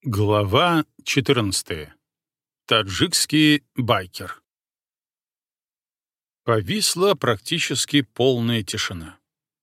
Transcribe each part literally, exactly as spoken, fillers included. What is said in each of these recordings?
Глава четырнадцатая. Таджикский байкер. Повисла практически полная тишина.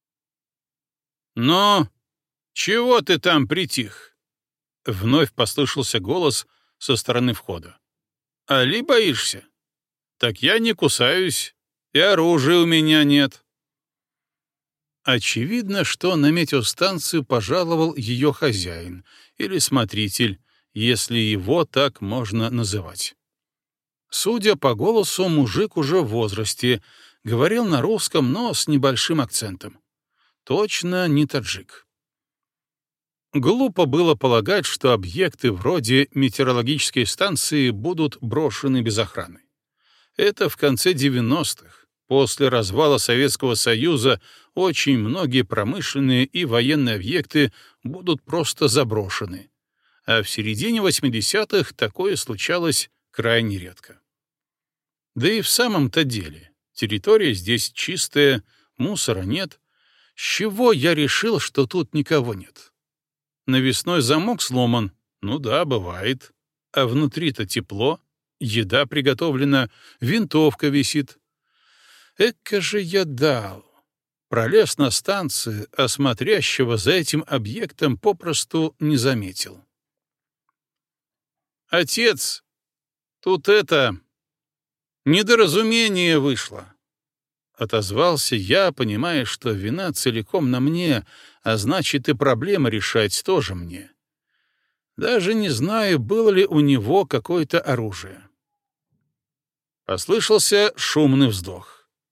«Но чего ты там притих?» — вновь послышался голос со стороны входа. «Али боишься? Так я не кусаюсь, и оружия у меня нет». Очевидно, что на метеостанцию пожаловал ее хозяин или смотритель, если его так можно называть. Судя по голосу, мужик уже в возрасте, говорил на русском, но с небольшим акцентом. Точно не таджик. Глупо было полагать, что объекты вроде метеорологической станции будут брошены без охраны. Это в конце девяностых. После развала Советского Союза очень многие промышленные и военные объекты будут просто заброшены, а в середине восьмидесятых такое случалось крайне редко. Да и в самом-то деле, территория здесь чистая, мусора нет. С чего я решил, что тут никого нет? Навесной замок сломан, ну да, бывает, а внутри-то тепло, еда приготовлена, винтовка висит. Эка же я дал. Пролез на станцию, а смотрящего за этим объектом попросту не заметил. «Отец, тут это... недоразумение вышло», — отозвался я, понимая, что вина целиком на мне, а значит, и проблема решать тоже мне. Даже не знаю, было ли у него какое-то оружие. Послышался шумный вздох.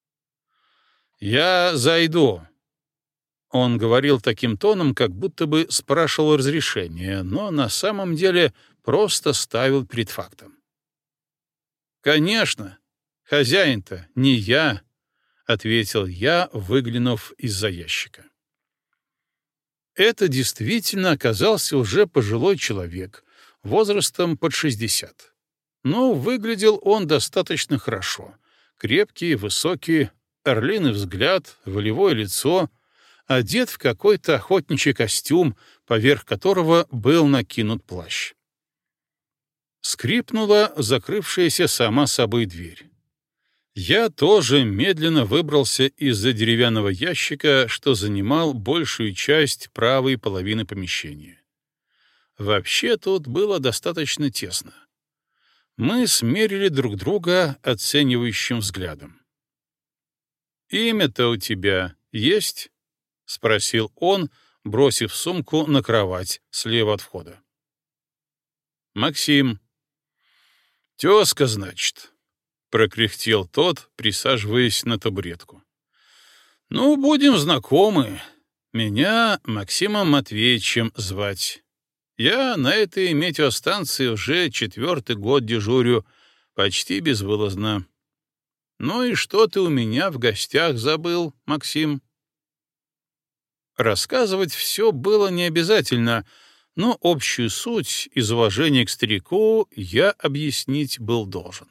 «Я зайду». Он говорил таким тоном, как будто бы спрашивал разрешения, но на самом деле просто ставил перед фактом. «Конечно, хозяин-то не я», — ответил я, выглянув из-за ящика. Это действительно оказался уже пожилой человек, возрастом под шестьдесят. Но выглядел он достаточно хорошо. Крепкий, высокий, орлиный взгляд, волевое лицо, одет в какой-то охотничий костюм, поверх которого был накинут плащ. Скрипнула закрывшаяся сама собой дверь. Я тоже медленно выбрался из-за деревянного ящика, что занимал большую часть правой половины помещения. Вообще тут было достаточно тесно. Мы смерили друг друга оценивающим взглядом. «Имя-то у тебя есть?» — спросил он, бросив сумку на кровать слева от входа. «Максим». «Тезка, значит», — прокряхтел тот, присаживаясь на табуретку. «Ну, будем знакомы. Меня Максимом Матвеевичем звать. Я на этой метеостанции уже четвертый год дежурю, почти безвылазно. Ну и что ты у меня в гостях забыл, Максим?» Рассказывать все было не обязательно, но общую суть из уважения к старику я объяснить был должен.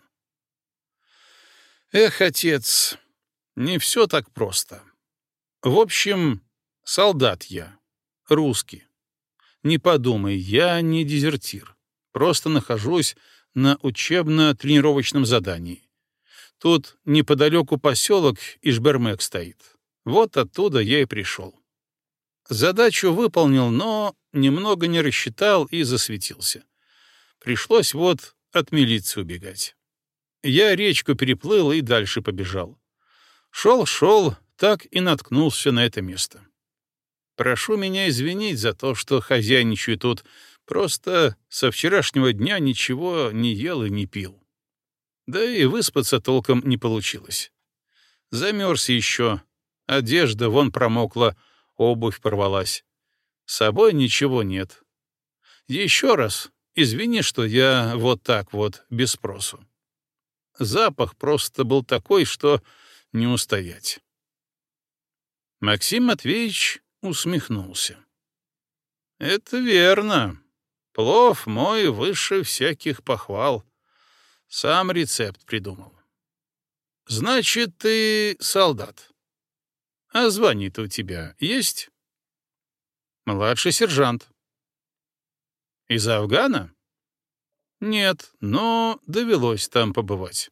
Эх, отец, не все так просто. В общем, солдат я, русский. Не подумай, я не дезертир, просто нахожусь на учебно-тренировочном задании. Тут неподалеку поселок Ишбермек стоит. Вот оттуда я и пришел. Задачу выполнил, но немного не рассчитал и засветился. Пришлось вот от милиции убегать. Я речку переплыл и дальше побежал. Шел-шел, так и наткнулся на это место. Прошу меня извинить за то, что хозяйничаю тут. Просто со вчерашнего дня ничего не ел и не пил. Да и выспаться толком не получилось. Замерз еще, одежда вон промокла, обувь порвалась. С собой ничего нет. Еще раз извини, что я вот так вот, без спросу. Запах просто был такой, что не устоять. Максим Матвеевич усмехнулся. «Это верно. Плов мой выше всяких похвал. Сам рецепт придумал. Значит, ты солдат. А звание-то у тебя есть?» «Младший сержант». Из Афгана? Нет, но довелось там побывать.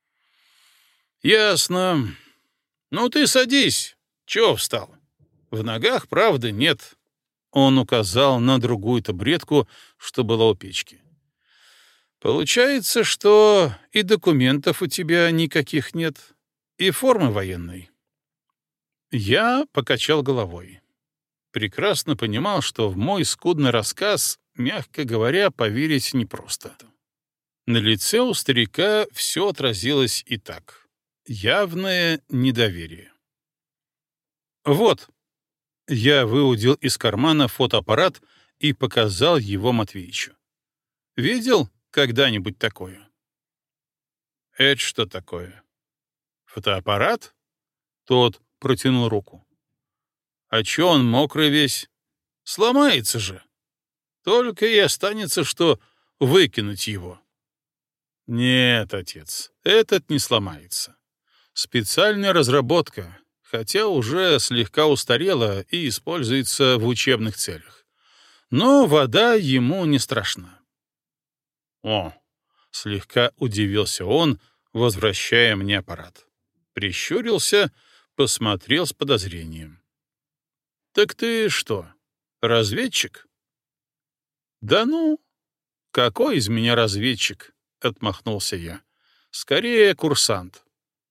Ясно. Ну ты садись. Чего встал? В ногах, правда, нет. Он указал на другую табуретку, что была у печки. Получается, что и документов у тебя никаких нет, и формы военной. Я покачал головой. Прекрасно понимал, что в мой скудный рассказ, мягко говоря, поверить непросто. На лице у старика все отразилось и так. Явное недоверие. Вот. Я выудил из кармана фотоаппарат и показал его Матвеичу. Видел когда-нибудь такое? Это что такое? Фотоаппарат? Тот протянул руку. А чё он мокрый весь? Сломается же. Только и останется, что выкинуть его. Нет, отец, этот не сломается. Специальная разработка, хотя уже слегка устарела и используется в учебных целях. Но вода ему не страшна. О, слегка удивился он, возвращая мне аппарат. Прищурился, посмотрел с подозрением. Так ты что, разведчик? Да ну, какой из меня разведчик? Отмахнулся я. Скорее курсант.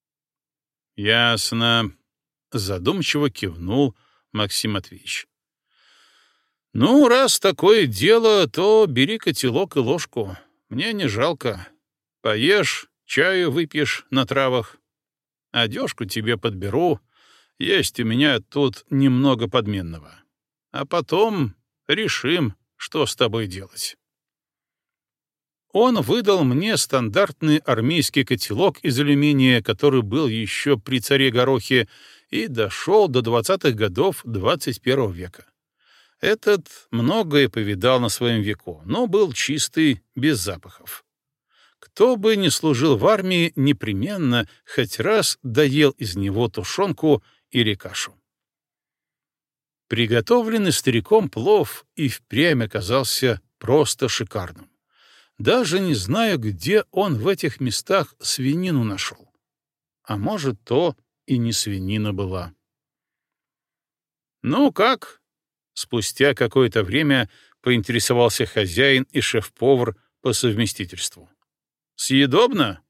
Ясно. Задумчиво кивнул Максим Матвеевич. Ну, раз такое дело, то бери котелок и ложку. Мне не жалко. Поешь, чаю выпьешь на травах. Одежку тебе подберу. Есть у меня тут немного подменного. А потом решим, что с тобой делать. Он выдал мне стандартный армейский котелок из алюминия, который был еще при царе Горохе, и дошел до двадцатых годов двадцать первого века. Этот многое повидал на своем веку, но был чистый, без запахов. Кто бы ни служил в армии, непременно хоть раз доел из него тушенку или кашу. Приготовленный стариком плов и впрямь оказался просто шикарным. Даже не знаю, где он в этих местах свинину нашел. А может, то и не свинина была. «Ну как?» — спустя какое-то время поинтересовался хозяин и шеф-повар по совместительству. «Съедобно?»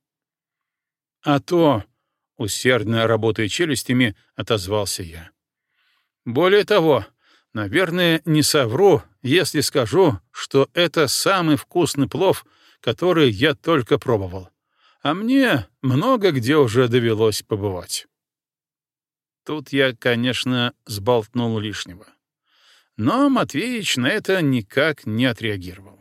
«А то», — усердно работая челюстями, отозвался я. «Более того, наверное, не совру, если скажу, что это самый вкусный плов, который я только пробовал. А мне много где уже довелось побывать». Тут я, конечно, сболтнул лишнего. Но Матвеич на это никак не отреагировал.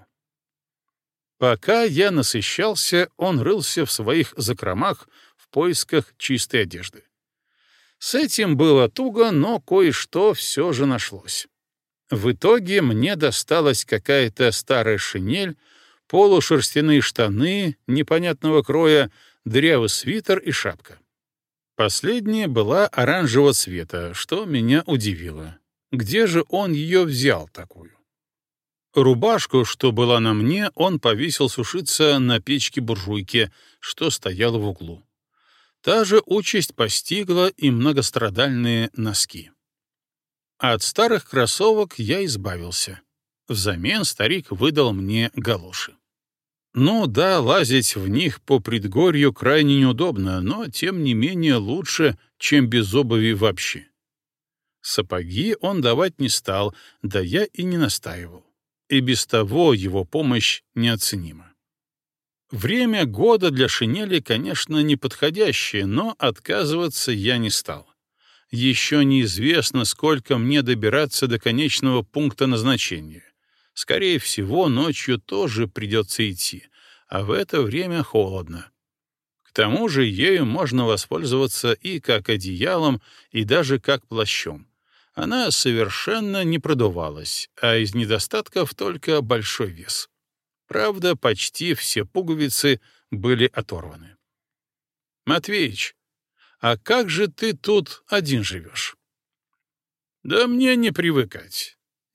Пока я насыщался, он рылся в своих закромах в поисках чистой одежды. С этим было туго, но кое-что все же нашлось. В итоге мне досталась какая-то старая шинель, полушерстяные штаны непонятного кроя, дырявый свитер и шапка. Последняя была оранжевого цвета, что меня удивило. Где же он ее взял такую? Рубашку, что была на мне, он повесил сушиться на печке-буржуйке, что стояла в углу. Та же участь постигла и многострадальные носки. От старых кроссовок я избавился. Взамен старик выдал мне галоши. Ну да, лазить в них по предгорью крайне неудобно, но тем не менее лучше, чем без обуви вообще. Сапоги он давать не стал, да я и не настаивал. И без того его помощь неоценима. Время года для шинели, конечно, неподходящее, но отказываться я не стал. Еще неизвестно, сколько мне добираться до конечного пункта назначения. Скорее всего, ночью тоже придется идти, а в это время холодно. К тому же ею можно воспользоваться и как одеялом, и даже как плащом. Она совершенно не продувалась, а из недостатков только большой вес. Правда, почти все пуговицы были оторваны. «Матвеич, а как же ты тут один живешь?» «Да мне не привыкать.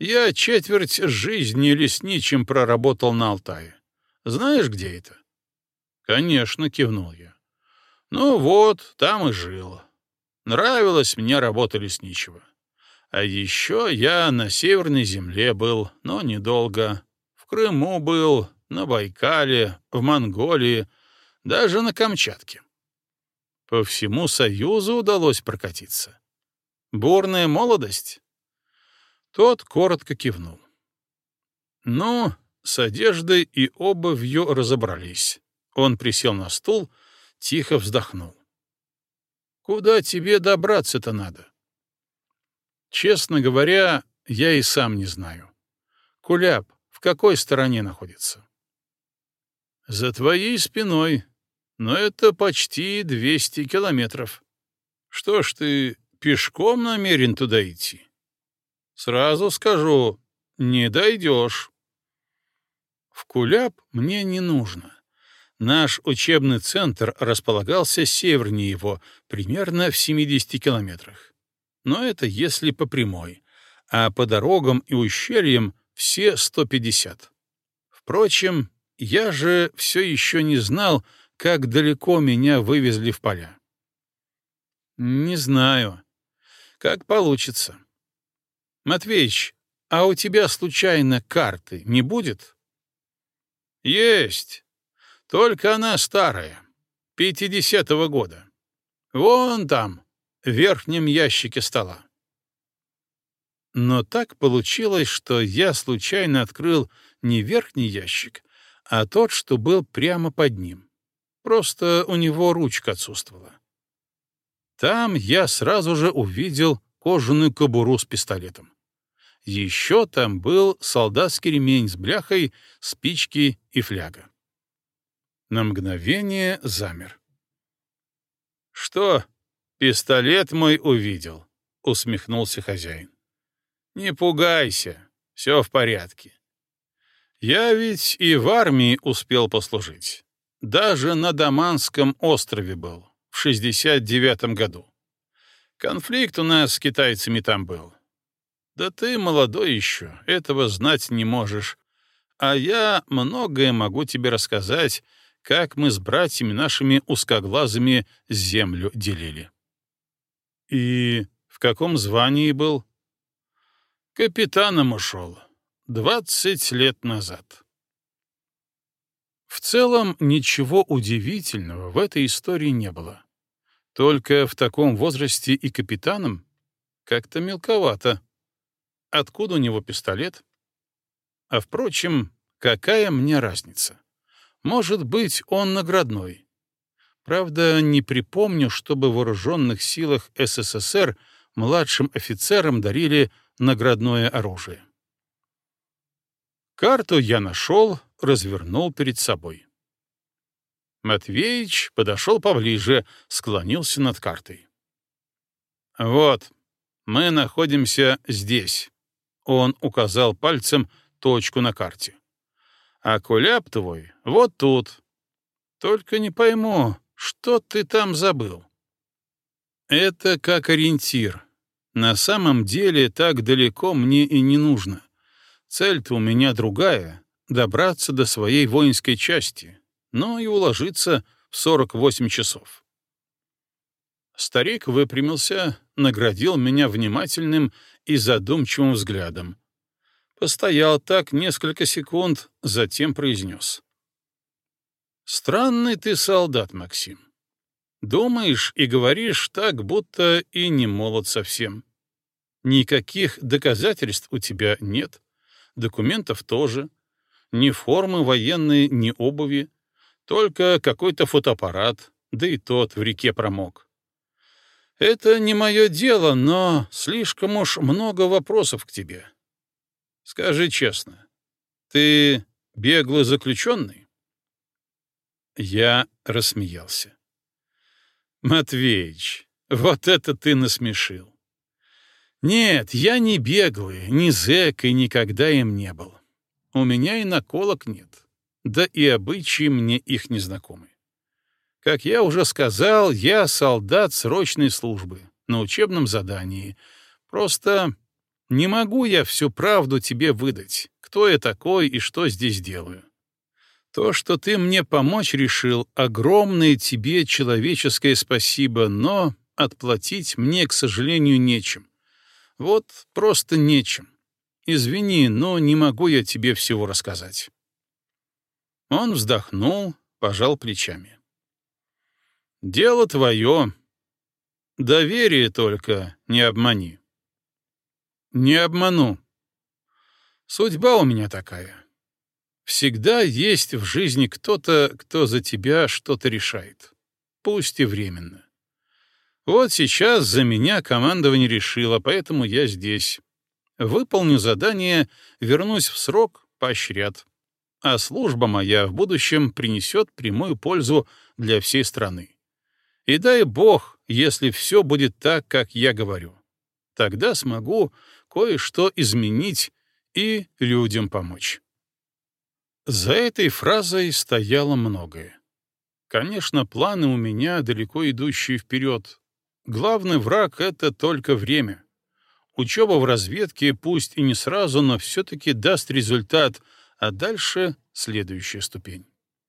Я четверть жизни лесничим проработал на Алтае. Знаешь, где это? Конечно, кивнул я. Ну вот, там и жил. Нравилась мне работа лесничего. А еще я на Северной земле был, но недолго. В Крыму был, на Байкале, в Монголии, даже на Камчатке. По всему Союзу удалось прокатиться. Бурная молодость? Тот коротко кивнул. Ну, с одеждой и обувью разобрались. Он присел на стул, тихо вздохнул. Куда тебе добраться-то надо? Честно говоря, я и сам не знаю. Куляп в какой стороне находится? За твоей спиной, но это почти двести километров. Что ж ты пешком намерен туда идти? Сразу скажу, не дойдешь. В Куляп мне не нужно. Наш учебный центр располагался севернее его, примерно в семидесяти километрах. Но это если по прямой, а по дорогам и ущельям все сто пятьдесят. Впрочем, я же все еще не знал, как далеко меня вывезли в поля. Не знаю. Как получится. Матвеич, а у тебя случайно карты не будет? Есть. Только она старая, пятидесятого года. Вон там, в верхнем ящике стола. Но так получилось, что я случайно открыл не верхний ящик, а тот, что был прямо под ним. Просто у него ручка отсутствовала. Там я сразу же увидел кожаную кобуру с пистолетом. Еще там был солдатский ремень с бляхой, спички и фляга. На мгновение замер. «Что, пистолет мой увидел?» — усмехнулся хозяин. «Не пугайся, все в порядке. Я ведь и в армии успел послужить. Даже на Даманском острове был, в шестьдесят девятом году. Конфликт у нас с китайцами там был. Да ты молодой еще, этого знать не можешь. А я многое могу тебе рассказать, как мы с братьями нашими узкоглазыми землю делили». «И в каком звании был?» «Капитаном ушел. Двадцать лет назад». В целом ничего удивительного в этой истории не было. Только в таком возрасте и капитаном как-то мелковато. Откуда у него пистолет? А впрочем, какая мне разница? Может быть, он наградной. Правда, не припомню, чтобы в вооруженных силах СССР младшим офицерам дарили наградное оружие. Карту я нашел, развернул перед собой. Матвеич подошел поближе, склонился над картой. «Вот, мы находимся здесь». Он указал пальцем точку на карте. «А Куляп твой вот тут. Только не пойму, что ты там забыл?» «Это как ориентир. На самом деле так далеко мне и не нужно. Цель-то у меня другая — добраться до своей воинской части, но и уложиться в сорок восемь часов». Старик выпрямился, наградил меня внимательным и задумчивым взглядом. Постоял так несколько секунд, затем произнес. «Странный ты солдат, Максим. Думаешь и говоришь так, будто и не молод совсем. Никаких доказательств у тебя нет, документов тоже, ни формы военной, ни обуви, только какой-то фотоаппарат, да и тот в реке промок. Это не мое дело, но слишком уж много вопросов к тебе. Скажи честно, ты беглый заключенный?» Я рассмеялся. «Матвеич, вот это ты насмешил. Нет, я не беглый, ни зэк и никогда им не был. У меня и наколок нет, да и обычаи мне их не знакомы. Как я уже сказал, я солдат срочной службы, на учебном задании. Просто Не могу я всю правду тебе выдать, кто я такой и что здесь делаю. То, что ты мне помочь решил, огромное тебе человеческое спасибо, но отплатить мне, к сожалению, нечем. Вот просто нечем. Извини, но не могу я тебе всего рассказать». Он вздохнул, пожал плечами. «Дело твое. Доверие только не обмани». «Не обману. Судьба у меня такая. Всегда есть в жизни кто-то, кто за тебя что-то решает. Пусть и временно. Вот сейчас за меня командование решило, поэтому я здесь. Выполню задание, вернусь в срок, поощрят. А служба моя в будущем принесет прямую пользу для всей страны. И дай Бог, если все будет так, как я говорю. Тогда смогу кое-что изменить и людям помочь». За этой фразой стояло многое. Конечно, планы у меня далеко идущие вперед. Главный враг — это только время. Учеба в разведке, пусть и не сразу, но все-таки даст результат, а дальше следующая ступень.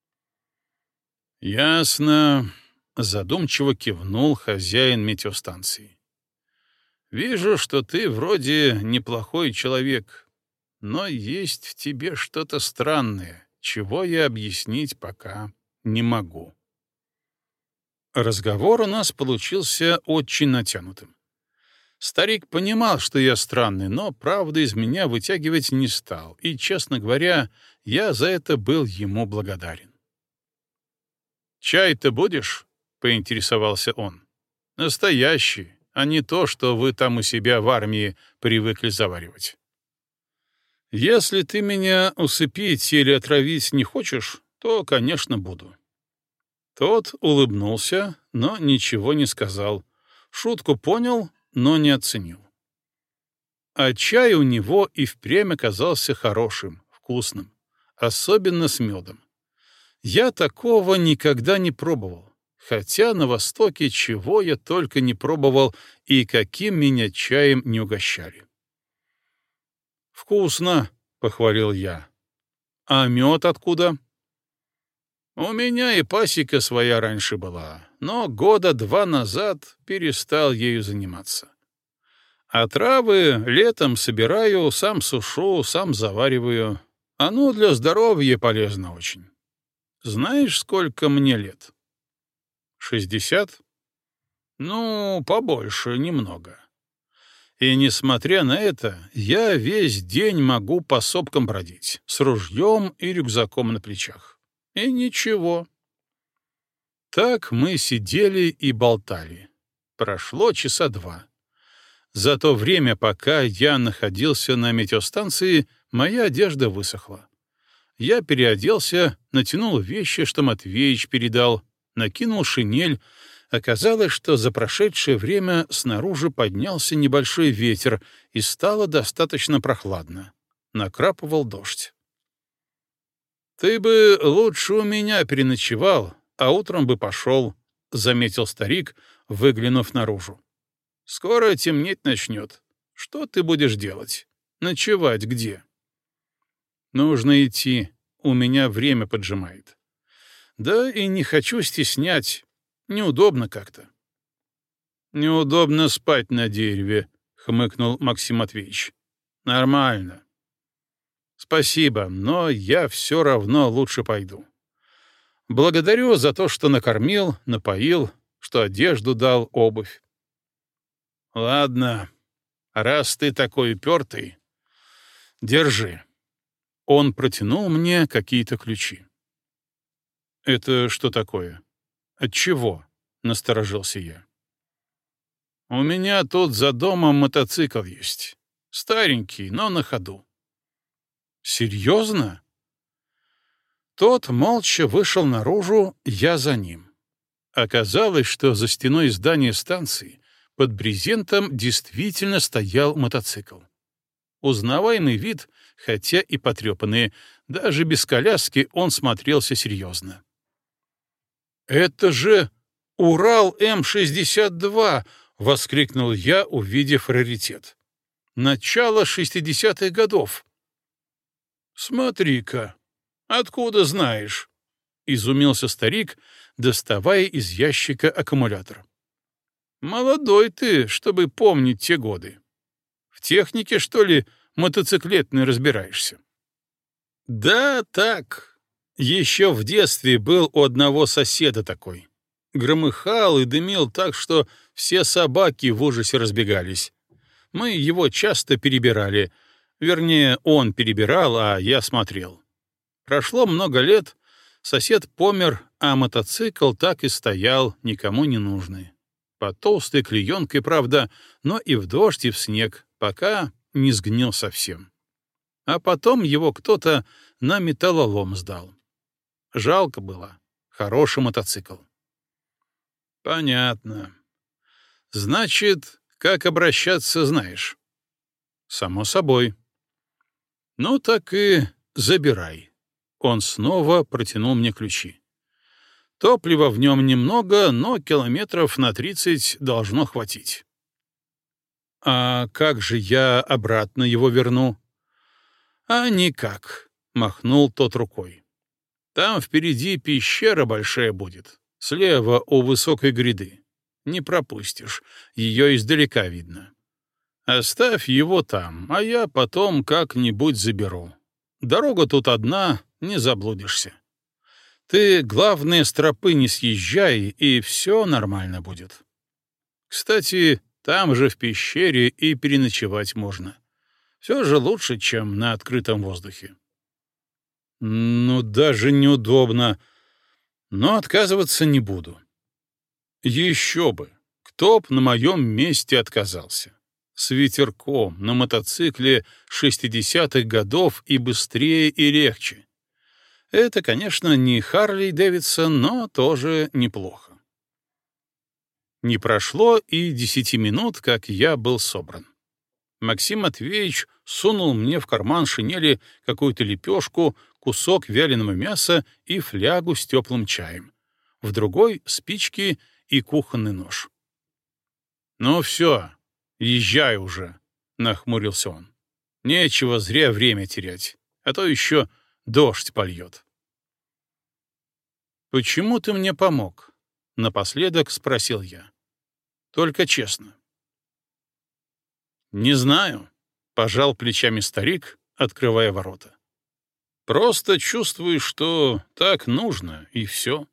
«Ясно», — задумчиво кивнул хозяин метеостанции. «Вижу, что ты вроде неплохой человек, но есть в тебе что-то странное, чего я объяснить пока не могу». Разговор у нас получился очень натянутым. Старик понимал, что я странный, но правду из меня вытягивать не стал, и, честно говоря, я за это был ему благодарен. «Чай-то будешь?» — поинтересовался он. «Настоящий, а не то, что вы там у себя в армии привыкли заваривать». «Если ты меня усыпить или отравить не хочешь, то, конечно, буду». Тот улыбнулся, но ничего не сказал. Шутку понял, но не оценил. А чай у него и впрямь оказался хорошим, вкусным, особенно с медом. Я такого никогда не пробовал, хотя на Востоке чего я только не пробовал и каким меня чаем не угощали. «Вкусно», — похвалил я. «А мед откуда?» «У меня и пасека своя раньше была, но года два назад перестал ею заниматься. А травы летом собираю, сам сушу, сам завариваю. Оно для здоровья полезно очень. Знаешь, сколько мне лет?» «Шестьдесят?» «Ну, побольше, немного. И, несмотря на это, я весь день могу по сопкам бродить, с ружьем и рюкзаком на плечах. И ничего». Так мы сидели и болтали. Прошло часа два. За то время, пока я находился на метеостанции, моя одежда высохла. Я переоделся, натянул вещи, что Матвеич передал, накинул шинель. Оказалось, что за прошедшее время снаружи поднялся небольшой ветер, и стало достаточно прохладно. Накрапывал дождь. «Ты бы лучше у меня переночевал, а утром бы пошел», — заметил старик, выглянув наружу. «Скоро темнеть начнет. Что ты будешь делать? Ночевать где?» «Нужно идти. У меня время поджимает. Да и не хочу стеснять. Неудобно как-то». «Неудобно спать на дереве», — хмыкнул Максим Матвеевич. «Нормально. Спасибо, но я все равно лучше пойду. Благодарю за то, что накормил, напоил, что одежду дал, обувь». «Ладно, раз ты такой упертый, держи». Он протянул мне какие-то ключи. «Это что такое? От чего?» — насторожился я. «У меня тут за домом мотоцикл есть. Старенький, но на ходу». «Серьезно?» Тот молча вышел наружу, я за ним. Оказалось, что за стеной здания станции под брезентом действительно стоял мотоцикл. Узнаваемый вид, хотя и потрепанный, даже без коляски он смотрелся серьезно. «Это же Урал М шестьдесят два!» — воскликнул я, увидев раритет. Начало шестидесятых годов. Смотри-ка, откуда знаешь? Изумился старик, доставая из ящика аккумулятор. Молодой ты, чтобы помнить те годы. В технике, что ли, мотоциклетной разбираешься? Да, так. Еще в детстве был у одного соседа такой. Громыхал и дымил так, что все собаки в ужасе разбегались. Мы его часто перебирали. Вернее, он перебирал, а я смотрел. Прошло много лет, сосед помер, а мотоцикл так и стоял, никому не нужный. Под толстой клеенкой, правда, но и в дождь, и в снег, пока не сгнил совсем. А потом его кто-то на металлолом сдал. Жалко было. Хороший мотоцикл. Понятно. Значит, как обращаться знаешь? Само собой. Ну так и забирай. Он снова протянул мне ключи. Топлива в нем немного, но километров на тридцать должно хватить. А как же я обратно его верну? А никак, махнул тот рукой. Там впереди пещера большая будет, слева у высокой гряды. Не пропустишь, ее издалека видно. Оставь его там, а я потом как-нибудь заберу. Дорога тут одна, не заблудишься. Ты, главное, с тропы не съезжай, и все нормально будет. Кстати, там же в пещере и переночевать можно. Все же лучше, чем на открытом воздухе. Ну, даже неудобно, но отказываться не буду. Еще бы, кто б на моем месте отказался. С ветерком, на мотоцикле шестидесятых годов и быстрее, и легче. Это, конечно, не Харли Дэвидсон, но тоже неплохо. Не прошло и десяти минут, как я был собран. Максим Матвеевич сунул мне в карман шинели какую-то лепешку, кусок вяленого мяса и флягу с теплым чаем. В другой — спички и кухонный нож. «Ну все, езжай уже», — нахмурился он. «Нечего зря время терять, а то еще дождь польет». «Почему ты мне помог?» — напоследок спросил я. «Только честно». «Не знаю», — пожал плечами старик, открывая ворота. «Просто чувствую, что так нужно, и все.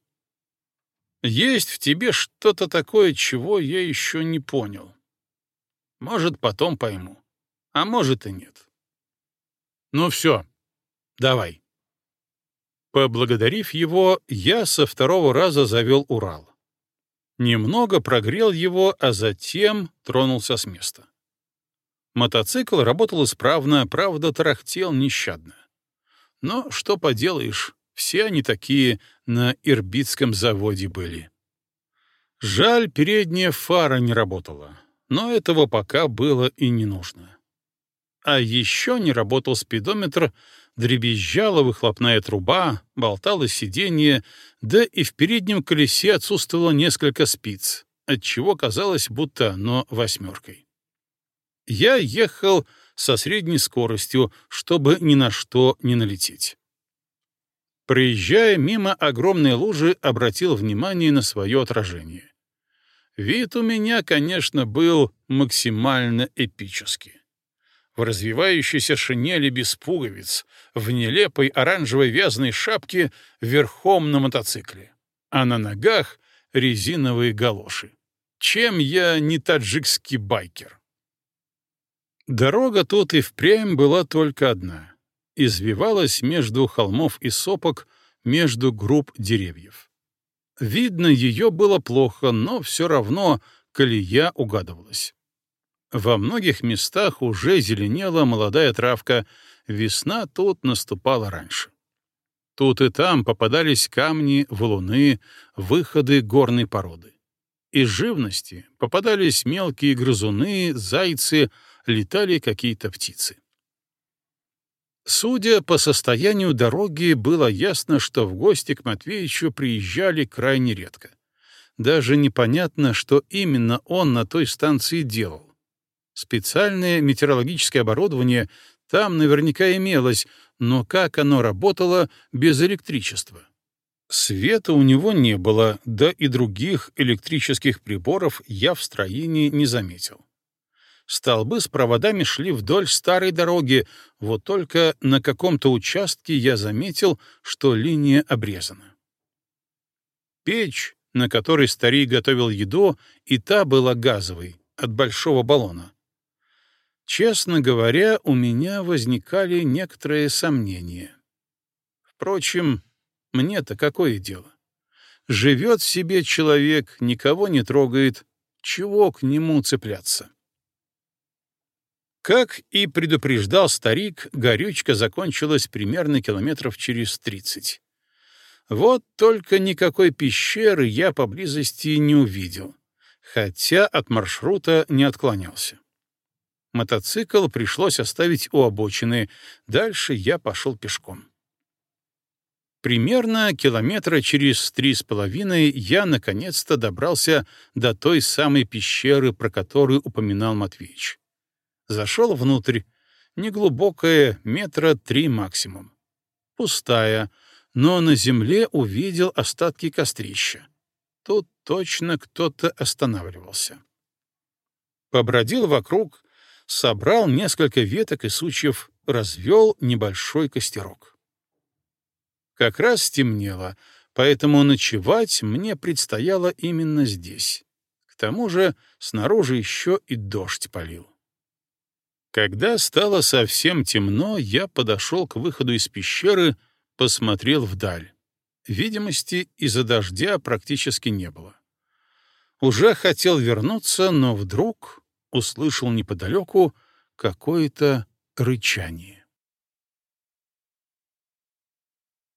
Есть в тебе что-то такое, чего я еще не понял. Может, потом пойму, а может и нет. Ну все, давай». Поблагодарив его, я со второго раза завел Урал. Немного прогрел его, а затем тронулся с места. Мотоцикл работал исправно, правда, тарахтел нещадно. Но что поделаешь, все они такие на Ирбитском заводе были. Жаль, передняя фара не работала, но этого пока было и не нужно. А еще не работал спидометр, дребезжала выхлопная труба, болтало сиденье, да и в переднем колесе отсутствовало несколько спиц, отчего казалось, будто оно восьмеркой. Я ехал со средней скоростью, чтобы ни на что не налететь. Проезжая мимо огромной лужи, обратил внимание на свое отражение. Вид у меня, конечно, был максимально эпический. В развивающейся шинели без пуговиц, в нелепой оранжевой вязаной шапке верхом на мотоцикле, а на ногах резиновые галоши. Чем я не таджикский байкер? Дорога тут и впрямь была только одна. Извивалась между холмов и сопок, между групп деревьев. Видно, ее было плохо, но все равно колея угадывалась. Во многих местах уже зеленела молодая травка, весна тут наступала раньше. Тут и там попадались камни, валуны, выходы горной породы. Из живности попадались мелкие грызуны, зайцы, летали какие-то птицы. Судя по состоянию дороги, было ясно, что в гости к Матвеичу приезжали крайне редко. Даже непонятно, что именно он на той станции делал. Специальное метеорологическое оборудование там наверняка имелось, но как оно работало без электричества? Света у него не было, да и других электрических приборов я в строении не заметил. Столбы с проводами шли вдоль старой дороги, вот только на каком-то участке я заметил, что линия обрезана. Печь, на которой старик готовил еду, и та была газовой, от большого баллона. Честно говоря, у меня возникали некоторые сомнения. Впрочем, мне-то какое дело? Живет себе человек, никого не трогает, чего к нему цепляться? Как и предупреждал старик, горючка закончилась примерно километров через тридцать. Вот только никакой пещеры я поблизости не увидел, хотя от маршрута не отклонялся. Мотоцикл пришлось оставить у обочины, дальше я пошел пешком. Примерно километра через три с половиной я наконец-то добрался до той самой пещеры, про которую упоминал Матвеич. Зашел внутрь, неглубокая, метра три максимум. Пустая, но на земле увидел остатки кострища. Тут точно кто-то останавливался. Побродил вокруг, собрал несколько веток и сучьев, развел небольшой костерок. Как раз стемнело, поэтому ночевать мне предстояло именно здесь. К тому же снаружи еще и дождь полил. Когда стало совсем темно, я подошел к выходу из пещеры, посмотрел вдаль. Видимости из-за дождя практически не было. Уже хотел вернуться, но вдруг услышал неподалеку какое-то рычание.